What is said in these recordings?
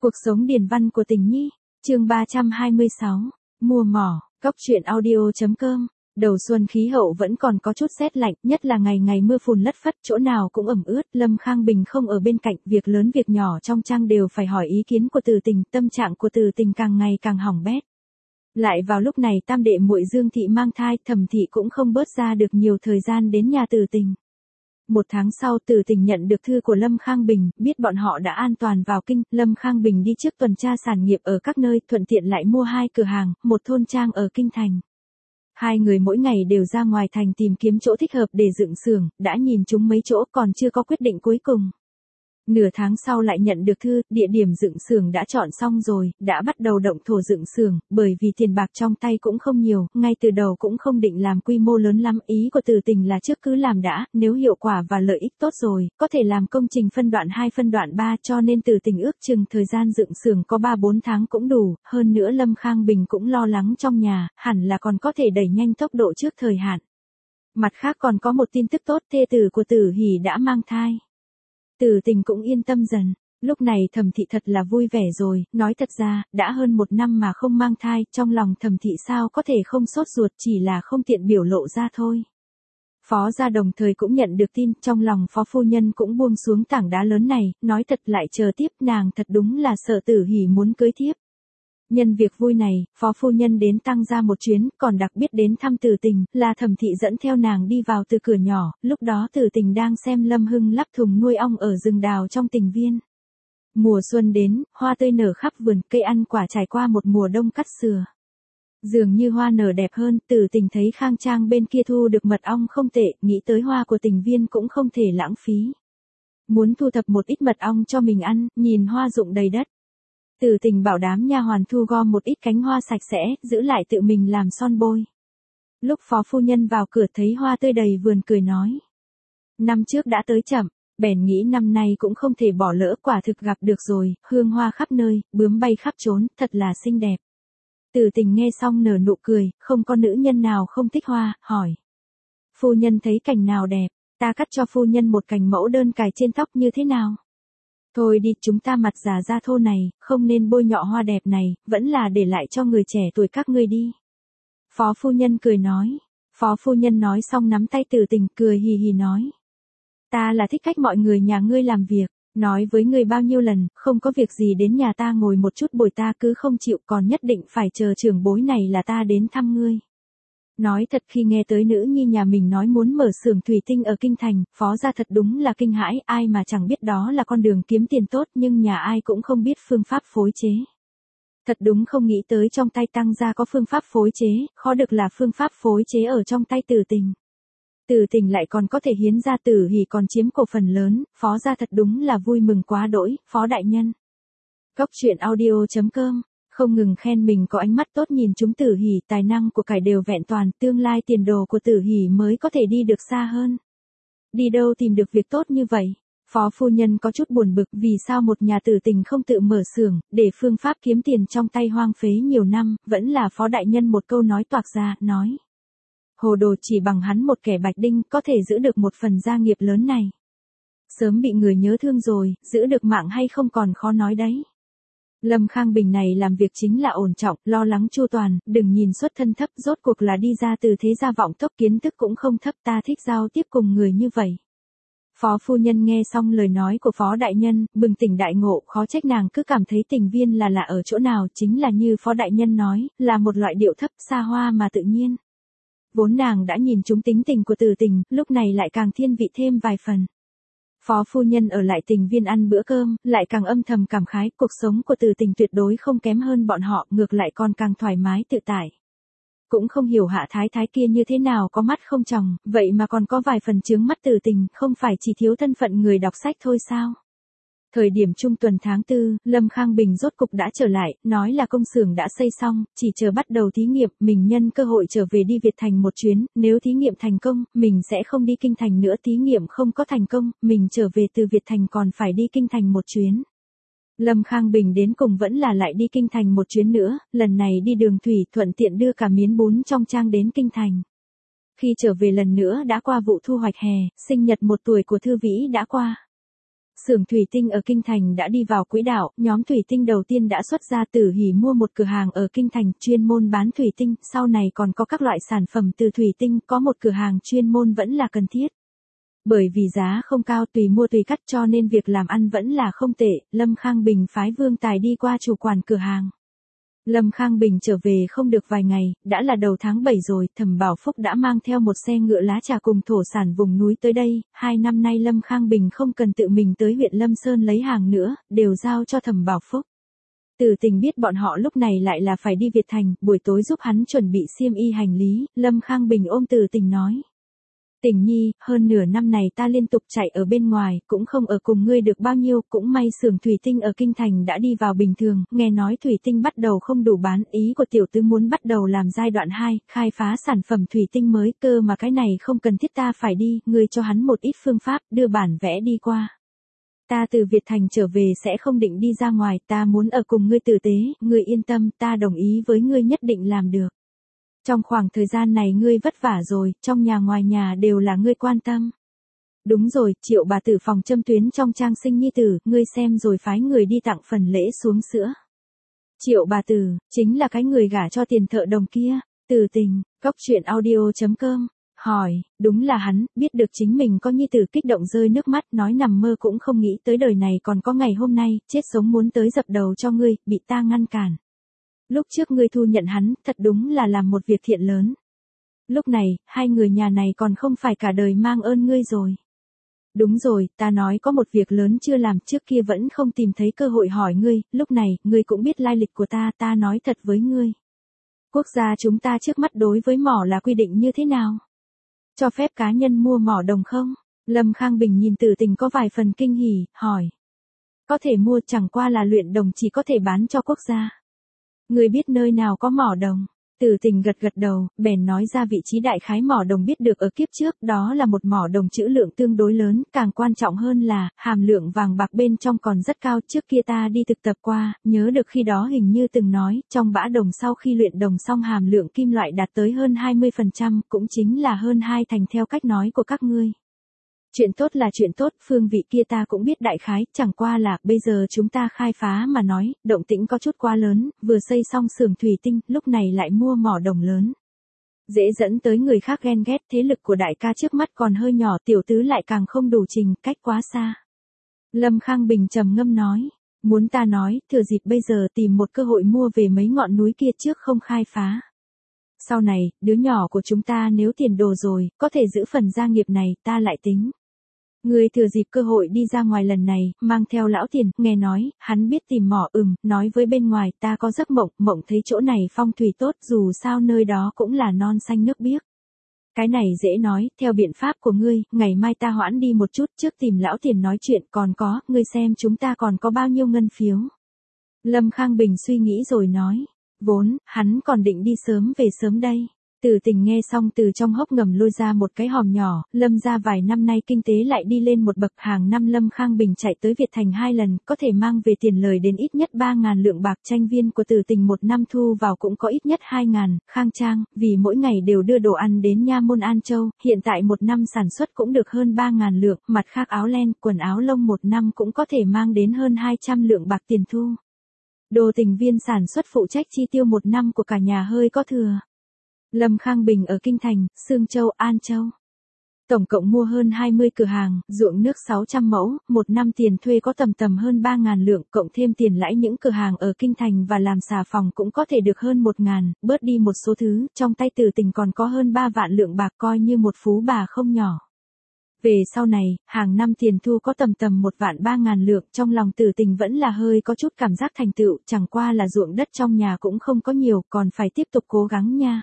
Cuộc sống điền văn của tình nhi, chương 326, mùa mỏ, Cóc truyện audio.com. Đầu xuân khí hậu vẫn còn có chút rét lạnh, nhất là ngày ngày mưa phùn lất phất, chỗ nào cũng ẩm ướt. Lâm Khang Bình không ở bên cạnh, việc lớn việc nhỏ trong trang đều phải hỏi ý kiến của Từ Tình, tâm trạng của Từ Tình càng ngày càng hỏng bét. Lại vào lúc này tam đệ muội Dương Thị mang thai, Thẩm Thị cũng không bớt ra được nhiều thời gian đến nhà Từ Tình. Một tháng sau Từ Tình nhận được thư của Lâm Khang Bình, biết bọn họ đã an toàn vào kinh. Lâm Khang Bình đi trước tuần tra sản nghiệp ở các nơi, thuận tiện lại mua 2 cửa hàng, một thôn trang ở kinh thành. Hai người mỗi ngày đều ra ngoài thành tìm kiếm chỗ thích hợp để dựng xưởng, đã nhìn chúng mấy chỗ còn chưa có quyết định cuối cùng. Nửa tháng sau lại nhận được thư, địa điểm dựng xưởng đã chọn xong rồi, đã bắt đầu động thổ dựng xưởng, bởi vì tiền bạc trong tay cũng không nhiều, ngay từ đầu cũng không định làm quy mô lớn lắm, ý của Từ Tình là trước cứ làm đã, nếu hiệu quả và lợi ích tốt rồi, có thể làm công trình phân đoạn 2 phân đoạn 3, cho nên Từ Tình ước chừng thời gian dựng xưởng có 3-4 tháng cũng đủ, hơn nữa Lâm Khang Bình cũng lo lắng trong nhà, hẳn là còn có thể đẩy nhanh tốc độ trước thời hạn. Mặt khác còn có một tin tức tốt, thê tử của Tử Hỷ đã mang thai. Từ Tình cũng yên tâm dần, lúc này Thẩm Thị thật là vui vẻ rồi, nói thật ra, đã hơn 1 năm mà không mang thai, trong lòng Thẩm Thị sao có thể không sốt ruột, chỉ là không tiện biểu lộ ra thôi. Phó gia đồng thời cũng nhận được tin, trong lòng Phó phu nhân cũng buông xuống tảng đá lớn này, nói thật lại chờ tiếp, nàng thật đúng là sợ Tử Hỷ muốn cưới thiếp. Nhân việc vui này, Phó phu nhân đến Tăng Gia một chuyến, còn đặc biệt đến thăm Từ Tình, là Thẩm Thị dẫn theo nàng đi vào từ cửa nhỏ, lúc đó Từ Tình đang xem Lâm Hưng lắp thùng nuôi ong ở rừng đào trong Tình Viên. Mùa xuân đến, hoa tươi nở khắp vườn, cây ăn quả trải qua một mùa đông cắt sừa. Dường như hoa nở đẹp hơn, Từ Tình thấy khang trang bên kia thu được mật ong không tệ, nghĩ tới hoa của Tình Viên cũng không thể lãng phí. Muốn thu thập một ít mật ong cho mình ăn, nhìn hoa rụng đầy đất. Từ Tình bảo đám nha hoàn thu gom một ít cánh hoa sạch sẽ, giữ lại tự mình làm son bôi. Lúc Phó phu nhân vào cửa thấy hoa tươi đầy vườn cười nói. Năm trước đã tới chậm, bèn nghĩ năm nay cũng không thể bỏ lỡ, quả thực gặp được rồi, hương hoa khắp nơi, bướm bay khắp trốn, thật là xinh đẹp. Từ Tình nghe xong nở nụ cười, không có nữ nhân nào không thích hoa, hỏi. Phu nhân thấy cành nào đẹp, ta cắt cho phu nhân một cành mẫu đơn cài trên tóc như thế nào? Thôi đi, chúng ta mặt già da thô này, không nên bôi nhọ hoa đẹp này, vẫn là để lại cho người trẻ tuổi các ngươi đi. Phó phu nhân cười nói. Phó phu nhân nói xong nắm tay Từ Tình, cười hì hì nói. Ta là thích cách mọi người nhà ngươi làm việc, nói với ngươi bao nhiêu lần, không có việc gì đến nhà ta ngồi một chút bồi ta cứ không chịu, còn nhất định phải chờ trưởng bối này là ta đến thăm ngươi. Nói thật, khi nghe tới nữ nhi nhà mình nói muốn mở xưởng thủy tinh ở kinh thành, Phó gia thật đúng là kinh hãi, ai mà chẳng biết đó là con đường kiếm tiền tốt, nhưng nhà ai cũng không biết phương pháp phối chế. Thật đúng không nghĩ tới trong tay Tăng gia có phương pháp phối chế, khó được là phương pháp phối chế ở trong tay Từ Tình. Từ Tình lại còn có thể hiến ra, Tử Hỷ còn chiếm cổ phần lớn, Phó gia thật đúng là vui mừng quá đỗi, Phó đại nhân. Cóc truyện audio.com. Không ngừng khen mình có ánh mắt tốt, nhìn chúng Tử Hỷ, tài năng của cải đều vẹn toàn, tương lai tiền đồ của Tử Hỷ mới có thể đi được xa hơn. Đi đâu tìm được việc tốt như vậy? Phó phu nhân có chút buồn bực, vì sao một nhà Tử Tình không tự mở xưởng, để phương pháp kiếm tiền trong tay hoang phế nhiều năm, vẫn là Phó đại nhân một câu nói toạc ra, nói. Hồ đồ, chỉ bằng hắn một kẻ bạch đinh có thể giữ được một phần gia nghiệp lớn này. Sớm bị người nhớ thương rồi, giữ được mạng hay không còn khó nói đấy. Lâm Khang Bình này làm việc chính là ổn trọng, lo lắng chu toàn, đừng nhìn xuất thân thấp, rốt cuộc là đi ra từ thế gia vọng tộc, kiến thức cũng không thấp, ta thích giao tiếp cùng người như vậy. Phó phu nhân nghe xong lời nói của Phó đại nhân, bừng tỉnh đại ngộ, khó trách nàng cứ cảm thấy Tình Viên là lạ ở chỗ nào, chính là như Phó đại nhân nói, là một loại điệu thấp xa hoa mà tự nhiên. Vốn nàng đã nhìn trúng tính tình của Từ Tình, lúc này lại càng thiên vị thêm vài phần. Phó phu nhân ở lại Tình Viên ăn bữa cơm, lại càng âm thầm cảm khái, cuộc sống của Từ Tình tuyệt đối không kém hơn bọn họ, ngược lại còn càng thoải mái tự tại. Cũng không hiểu hạ thái thái kia như thế nào, có mắt không tròng, vậy mà còn có vài phần chướng mắt Từ Tình, không phải chỉ thiếu thân phận người đọc sách thôi sao? Thời điểm trung tuần tháng 4, Lâm Khang Bình rốt cục đã trở lại, nói là công xưởng đã xây xong, chỉ chờ bắt đầu thí nghiệm, mình nhân cơ hội trở về đi Việt Thành một chuyến, nếu thí nghiệm thành công, mình sẽ không đi kinh thành nữa, thí nghiệm không có thành công, mình trở về từ Việt Thành còn phải đi kinh thành một chuyến. Lâm Khang Bình đến cùng vẫn là lại đi kinh thành một chuyến nữa, lần này đi đường thủy, thuận tiện đưa cả miến bún trong trang đến kinh thành. Khi trở về lần nữa đã qua vụ thu hoạch hè, sinh nhật 1 tuổi của Thư Vĩ đã qua. Xưởng thủy tinh ở Kinh Thành đã đi vào quỹ đạo, nhóm thủy tinh đầu tiên đã xuất ra. Tử Hỷ mua một cửa hàng ở Kinh Thành chuyên môn bán thủy tinh, sau này còn có các loại sản phẩm từ thủy tinh, có một cửa hàng chuyên môn vẫn là cần thiết. Bởi vì giá không cao, tùy mua tùy cắt cho nên việc làm ăn vẫn là không tệ. Lâm Khang Bình phái Vương Tài đi qua chủ quản cửa hàng. Lâm Khang Bình trở về không được vài ngày, đã là đầu tháng 7 rồi, Thẩm Bảo Phúc đã mang theo một xe ngựa lá trà cùng thổ sản vùng núi tới đây. 2 năm nay Lâm Khang Bình không cần tự mình tới huyện Lâm Sơn lấy hàng nữa, đều giao cho Thẩm Bảo Phúc. Từ Tình biết bọn họ lúc này lại là phải đi Việt Thành, buổi tối giúp hắn chuẩn bị xiêm y hành lý. Lâm Khang Bình ôm Từ Tình nói: Tình nhi, hơn nửa năm này ta liên tục chạy ở bên ngoài, cũng không ở cùng ngươi được bao nhiêu, cũng may xưởng thủy tinh ở Kinh Thành đã đi vào bình thường, nghe nói thủy tinh bắt đầu không đủ bán, ý của tiểu tứ muốn bắt đầu làm giai đoạn 2, khai phá sản phẩm thủy tinh mới, cơ mà cái này không cần thiết ta phải đi, ngươi cho hắn một ít phương pháp, đưa bản vẽ đi qua. Ta từ Việt Thành trở về sẽ không định đi ra ngoài, ta muốn ở cùng ngươi tử tế, ngươi yên tâm, ta đồng ý với ngươi nhất định làm được. Trong khoảng thời gian này ngươi vất vả rồi, trong nhà ngoài nhà đều là ngươi quan tâm. Đúng rồi, Triệu bà tử phòng châm tuyến trong trang sinh nhi tử, ngươi xem rồi phái người đi tặng phần lễ xuống sữa. Triệu bà tử, chính là cái người gả cho tiền thợ đồng kia. Từ Tình, coctruyện.audio.com, hỏi, đúng là hắn, biết được chính mình có nhi tử kích động rơi nước mắt, nói nằm mơ cũng không nghĩ tới đời này còn có ngày hôm nay, chết sống muốn tới dập đầu cho ngươi, bị ta ngăn cản. Lúc trước ngươi thu nhận hắn, thật đúng là làm một việc thiện lớn. Lúc này, hai người nhà này còn không phải cả đời mang ơn ngươi rồi. Đúng rồi, ta nói có một việc lớn chưa làm, trước kia vẫn không tìm thấy cơ hội hỏi ngươi, lúc này, ngươi cũng biết lai lịch của ta nói thật với ngươi. Quốc gia chúng ta trước mắt đối với mỏ là quy định như thế nào? Cho phép cá nhân mua mỏ đồng không? Lâm Khang Bình nhìn Từ Tình có vài phần kinh hỉ, hỏi. Có thể mua, chẳng qua là luyện đồng chỉ có thể bán cho quốc gia. Ngươi biết nơi nào có mỏ đồng? Từ Tình gật gật đầu, bèn nói ra vị trí đại khái mỏ đồng biết được ở kiếp trước, đó là một mỏ đồng trữ lượng tương đối lớn, càng quan trọng hơn là, hàm lượng vàng bạc bên trong còn rất cao, trước kia ta đi thực tập qua, nhớ được khi đó hình như từng nói, trong bã đồng sau khi luyện đồng xong hàm lượng kim loại đạt tới hơn 20%, cũng chính là hơn 2 thành theo cách nói của các ngươi. Chuyện tốt là chuyện tốt, phương vị kia ta cũng biết đại khái, chẳng qua là, bây giờ chúng ta khai phá mà nói, động tĩnh có chút quá lớn, vừa xây xong xưởng thủy tinh, lúc này lại mua mỏ đồng lớn. Dễ dẫn tới người khác ghen ghét, thế lực của đại ca trước mắt còn hơi nhỏ, tiểu tứ lại càng không đủ trình, cách quá xa. Lâm Khang Bình trầm ngâm nói, muốn ta nói, thừa dịp bây giờ tìm một cơ hội mua về mấy ngọn núi kia trước không khai phá. Sau này, đứa nhỏ của chúng ta nếu tiền đồ rồi, có thể giữ phần gia nghiệp này, ta lại tính. Ngươi thừa dịp cơ hội đi ra ngoài lần này, mang theo lão Tiền, nghe nói, hắn biết tìm mỏ, nói với bên ngoài, ta có giấc mộng thấy chỗ này phong thủy tốt, dù sao nơi đó cũng là non xanh nước biếc. Cái này dễ nói, theo biện pháp của ngươi, ngày mai ta hoãn đi một chút trước tìm lão Tiền nói chuyện, còn có, ngươi xem chúng ta còn có bao nhiêu ngân phiếu. Lâm Khang Bình suy nghĩ rồi nói, vốn, hắn còn định đi sớm về sớm đây. Từ Tình nghe xong từ trong hốc ngầm lôi ra một cái hòm nhỏ, Lâm ra vài năm nay kinh tế lại đi lên một bậc, hàng năm Lâm Khang Bình chạy tới Việt Thành 2 lần, có thể mang về tiền lời đến ít nhất 3.000 lượng bạc, tranh viên của Từ Tình một năm thu vào cũng có ít nhất 2.000, khang trang, vì mỗi ngày đều đưa đồ ăn đến Nha Môn An Châu, hiện tại một năm sản xuất cũng được hơn 3.000 lượng, mặt khác áo len, quần áo lông một năm cũng có thể mang đến hơn 200 lượng bạc tiền thu. Đồ Tình viên sản xuất phụ trách chi tiêu một năm của cả nhà hơi có thừa. Lâm Khang Bình ở Kinh Thành, Sương Châu, An Châu. Tổng cộng mua hơn 20 cửa hàng, ruộng nước 600 mẫu, một năm tiền thuê có tầm hơn 3.000 lượng, cộng thêm tiền lãi những cửa hàng ở Kinh Thành và làm xà phòng cũng có thể được hơn 1.000, bớt đi một số thứ, trong tay Từ Tình còn có hơn 3 vạn lượng bạc, coi như một phú bà không nhỏ. Về sau này, hàng năm tiền thu có tầm 1 vạn 3.000 lượng, trong lòng Từ Tình vẫn là hơi có chút cảm giác thành tựu, chẳng qua là ruộng đất trong nhà cũng không có nhiều, còn phải tiếp tục cố gắng nha.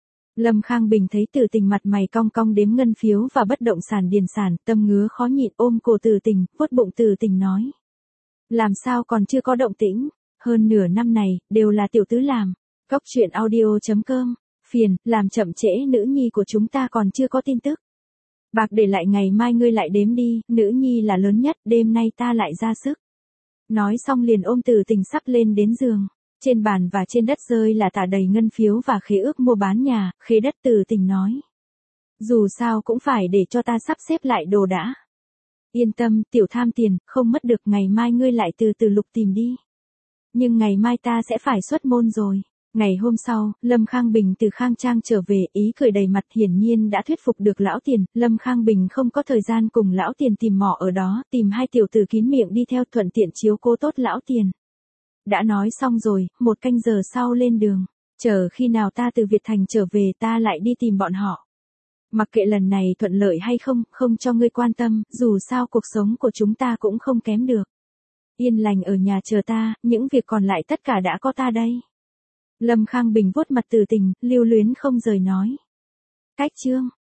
Lâm Khang Bình thấy Từ Tình mặt mày cong cong đếm ngân phiếu và bất động sản điền sản, tâm ngứa khó nhịn, ôm cổ Từ Tình, vuốt bụng Từ Tình nói. Làm sao còn chưa có động tĩnh, hơn nửa năm này, đều là tiểu tứ làm. Coctruyện.audio.com, phiền, làm chậm trễ nữ nhi của chúng ta còn chưa có tin tức. Bạc để lại ngày mai ngươi lại đếm đi, nữ nhi là lớn nhất, đêm nay ta lại ra sức. Nói xong liền ôm Từ Tình sắp lên đến giường. Trên bàn và trên đất rơi là tả đầy ngân phiếu và khế ước mua bán nhà, khế đất. Từ Tình nói. Dù sao cũng phải để cho ta sắp xếp lại đồ đã. Yên tâm, tiểu tham tiền, không mất được, ngày mai ngươi lại từ từ lục tìm đi. Nhưng ngày mai ta sẽ phải xuất môn rồi. Ngày hôm sau, Lâm Khang Bình từ Khang Trang trở về, ý cười đầy mặt, hiển nhiên đã thuyết phục được lão tiền. Lâm Khang Bình không có thời gian cùng lão tiền tìm mỏ ở đó, tìm hai tiểu tử kín miệng đi theo, thuận tiện chiếu cố tốt lão tiền. Đã nói xong rồi, 1 canh giờ sau lên đường. Chờ khi nào ta từ Việt Thành trở về ta lại đi tìm bọn họ. Mặc kệ lần này thuận lợi hay không, không cho ngươi quan tâm, dù sao cuộc sống của chúng ta cũng không kém được. Yên lành ở nhà chờ ta, những việc còn lại tất cả đã có ta đây. Lâm Khang Bình vuốt mặt từ tình, lưu luyến không rời nói. Cách chương